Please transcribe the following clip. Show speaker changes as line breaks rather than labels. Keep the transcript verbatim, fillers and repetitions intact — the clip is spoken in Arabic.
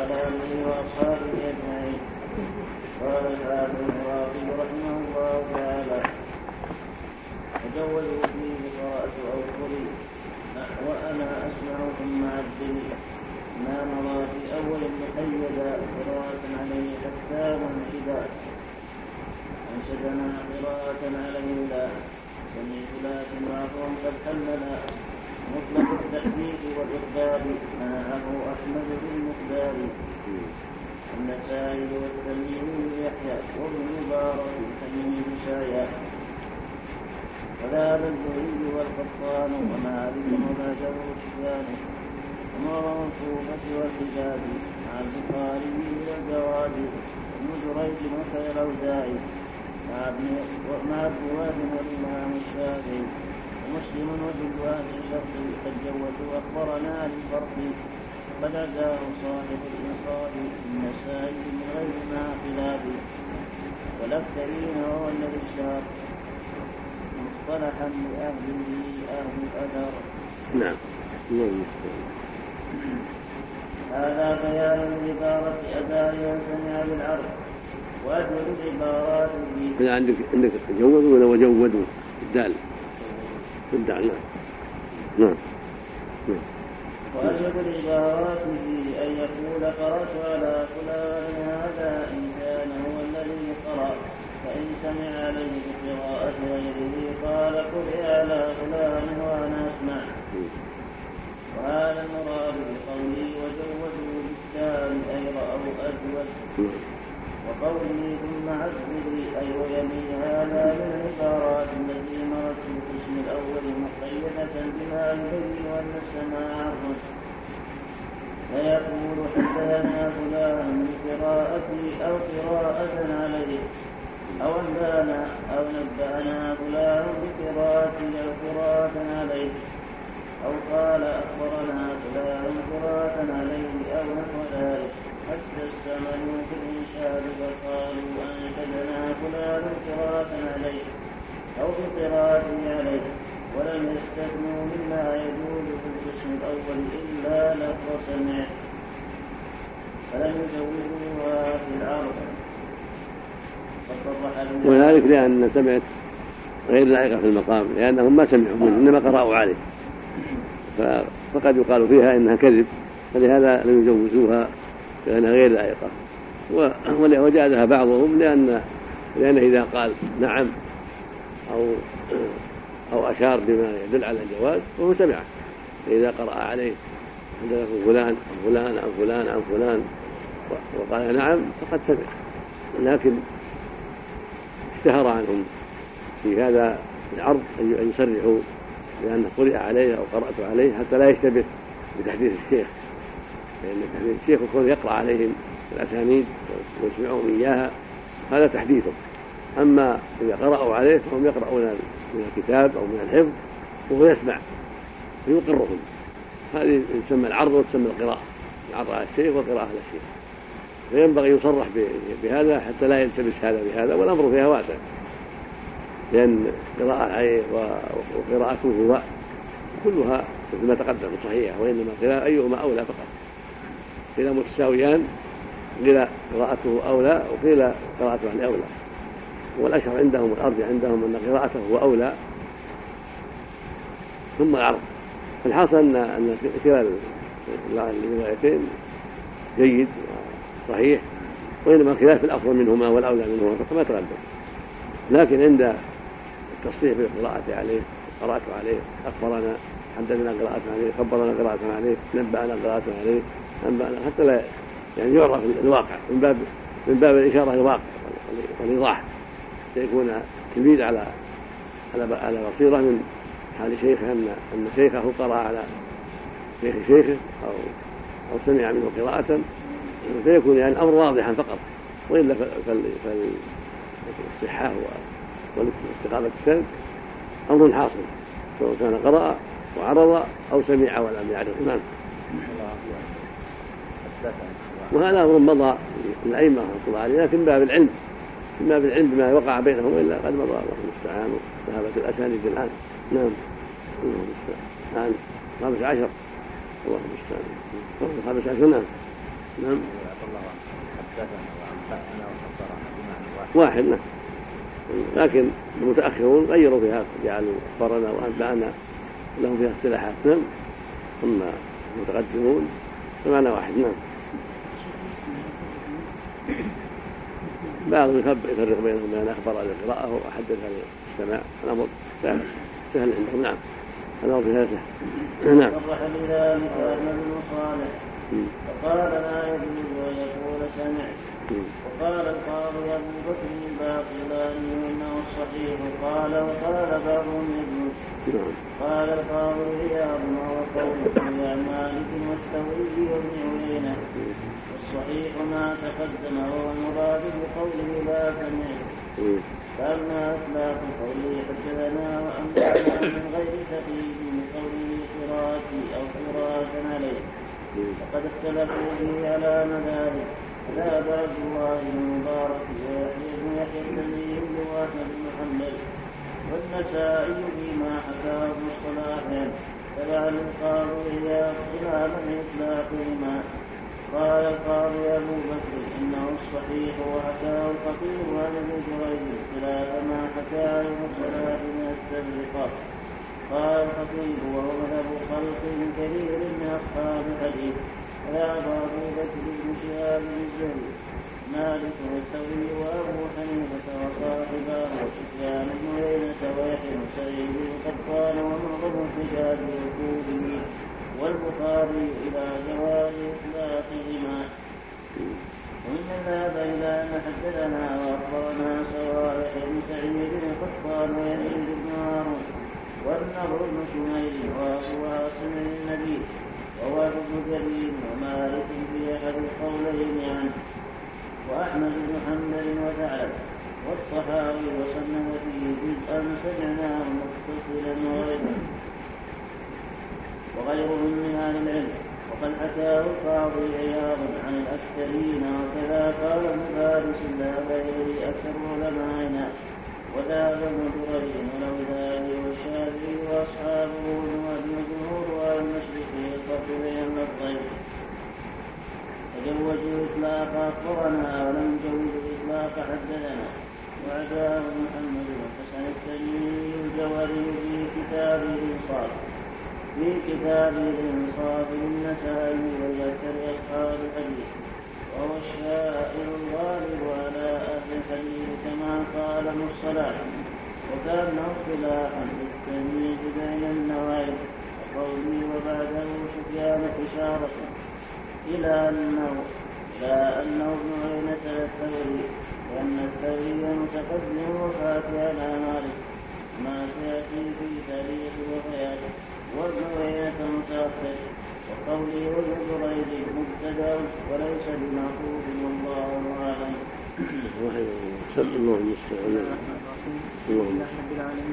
وعلى آله وأصحابه أجمعين. قال الحافظ الراغب رحمه الله تعالى: تجوزوا فيه قراءة أوصلي وأنا أسمع ثم عبدي ما مضى في أول مقيدا قراءة عليه حتى منشدا أنشدنا قراءة عليه لا سمعت لكن بعضهم قد حللا مطلق التحديث والإخبار معه أحمد بالمقدار النسائي والتميمي يحيى وابن مبارك تميم شايع ولا الزهري والقطان ومالك وما جور سفيان ومر الكوفة والحجاز مع البخاري والجواد ابن جريج وخير الأوزاعي مع الرواد والإمام الشافعي ومسلم وجلوان الشرط قد جوزوا أخبرنا للفرق قد أداه صاحب الإنصاف النسائي من غير ما خلاف والأكثرين هو الذي اشتهر مصطلحا لأهله أهل الأثر.
نعم.
هذا بيان العبارة أداء سمع بالعرض وأجود العبارات
في عندك عندك تجودوا ولا وجودوا الدال الدال نعم.
وأجود العبارات فيه أن يقول قرأت على فلان هذا إن كان هو الذي قرأ فإن سمع عليه بقراءة غيره قال قرئ على فلان وأنا أسمع. وهذا المراد بقوله وجودوا بالتالي أي رأوا أجود وقوله ثم عزلي أي ويمي هذا من العبارات التي مرت في القسم الأول مقيدة بما يبين أن السماع عرض فيقول حدثنا فلان بقراءتي أو قراءة عليه أو أنبانا أو نبأنا فلان بقراءتي أو قراءة عليه أو قال أخبرنا فلان قراءة عليه أو نحو ذلك حتى استعملوا في الإنشاد فقالوا أنشدنا فلان قراءة عليه أو بقراءة عليه ولم يستثنوا مما يجوز في القسم الأول إلا لفظ سمع فلم يجوزوها في العرض.
وذلك لأن سمعت غير لائقة في المقام لأنهم ما سمعوا منه إنما قرأوا عليه فقد يقال فيها إنها كذب فلهذا لم يجوزوها لأنها غير لائقة. وجازها بعضهم لأن لأن إذا قال نعم أو أو أشار بما يدل على الجواز فهو سمعه. إذا قرأ عليه حدث فلان أو فلان أو فلان أو فلان وقال نعم فقد سمع لكن اشتهر عنهم في هذا العرض أن يصرحوا لأنه قرئ عليه أو قرأت عليه حتى لا يشتبه بتحديث الشيخ لأن تحديث الشيخ يكون يقرأ عليهم الأسانيد ويسمعهم إياها هذا تحديثه. أما إذا قرأوا عليه فهم يقرؤون من الكتاب أو من الحفظ وهو يسمع فيقرهم. هذه تسمى العرض وتسمى القراءة العرض على الشيخ والقراءة على الشيخ. فينبغي يصرح بهذا حتى لا يلتبس هذا بهذا والأمر فيها واسع لأن قراءة عليه وقراءته هو كلها مثل ما تقدم صحيحة وإنما قراءة أيهما أولى فقط قيل متساويان قيل قراءته أولى وقيل قراءته عن أولى والأشهر عندهم والأرض عندهم أن قراءته هو أولى ثم العرض. فالحاصل أن أن كلا الروايتين جيد وصحيح وإنما خلاف الأفضل منهما والأولى منهما فكما تقدم. لكن عند التصريح بالقراءة عليه قرأت عليه أخبرنا حدثنا قراءة عليه خبرنا قراءة عليه نبأنا قراءة عليه نبأنا حتى لا يعني يعرف الواقع من باب من باب الإشارة للواقع والإيضاح سيكون تلميذ على على على بصيرة من حال شيخه أن أن شيخه قرأ على شيخ شيخه أو أو سمع منه قراءة فيكون يعني الأمر واضحا فقط وإلا فالصحة والاستقامة السند أمر حاصل سواء كان قرأ وعرض أو سمع ولم يعرض. نعم. وهذا أمر مضى الأئمة رحمة الله عليهم لكن باب العلم ما بالعلم بما وقع بينهم إلا قد مضى الله المستعان وذهبت الأسانيد الآن. نعم. الله المستعان. الآن خامس عشر الله المستعان. خامس عشر. نعم. نعم واحد. نعم. لكن المتأخرون غيروا فيها، جعلوا أخبرنا وأنبأنا لهم فيها اصطلاحات. نعم. أما المتقدمون فمعنى واحد. نعم. بعضهم يفرق بينهم بين أخبر على القراءة وأحدث على السماع. الأمر سهل سهل عندهم. نعم. الأمر فيها سهل. نعم.
صرح بذلك أحمد بن صالح فقال لا يجوز أن يقول سمعت. وقال القاضي أبو بكر الباقلاني إنه الصحيح. قال وقال بعضهم يجوز. قال القاضي عياض وهو قول يا مالك والثوري وابن عيينة. والصحيح ما تقدم وهو المراد بقوله لا سمعت. فأما أسلاف قوله حدثنا وأنبأنا من غير تقييد بقوله قراءتي أو قراءة عليه فقد اختلفوا به على مذاهب. ذهب عبد الله بن مبارك ويحيى بن يحيى التميمي وأحمد بن حنبل والنسائي فيما حكاه ابن الصلاح تبع القاضي عياض خلاف إطلاقهما. قال القاضي أبو بكر إنه الصحيح وحكاه الخطيب عن ابن جريج خلاف ما حكاه ابن الصلاح من التفرقة. قال الخطيب وهو مذهب خلق كثير من أصحاب الحديث. وذهب أبو بكر بن شهاب الزهري مالك والثوري وأبو حنيفة وصاحبه وسفيان بن عيينة ويحيى بن سعيد القطان ومعظم الرجال الكوفي والبخاري إلى جواز إطلاقهما. ومن ذهب إلى أن حدثنا وأخبرنا صالح بن سعيد القطان ويزيد بن هارون والنضر بن شميل وأبو عاصم النبي ووهب بن جرير ومالك في أحد القولين عنه وأحمد بن حنبل وسعد والطحاوي وصنف فيه جزءا سمعناه متصلا وغيره وغيرهم من أهل العلم. وقد حكاه القاضي عياض عن الأكثرين وكذا قال ابن فارس لا غيره أكثر علمائنا. وذهب ابن جريج والأوزاعي والشافعي وأصحابه والجمهور والمشرق يلفظ بين اللفظين فجوزوا إطلاق أخبرنا ولم يجوزوا إطلاق حدثنا. وعداه محمد والحسن التميمي الجوهري في كتابه الإنصاف في كتابه الإنصاف للنسائي ويذكر أصحاب الحديث وهو الشائع الغالب على أهل الحديث كما قال ابن الصلاح. وكان اختلافا بالتمييز بين النوعين وقوله وبعده سفيان إشارة إلى أنه إلى أنه ابن عيينة الثوري لأن الثوري متقدم وفاته على مالك ما سيأتي في تاريخ وفاته وابن عيينة متأخر. وقوله وابن جريج مبتدأ وليس بمعقول والله أعلم.
اللهم صل على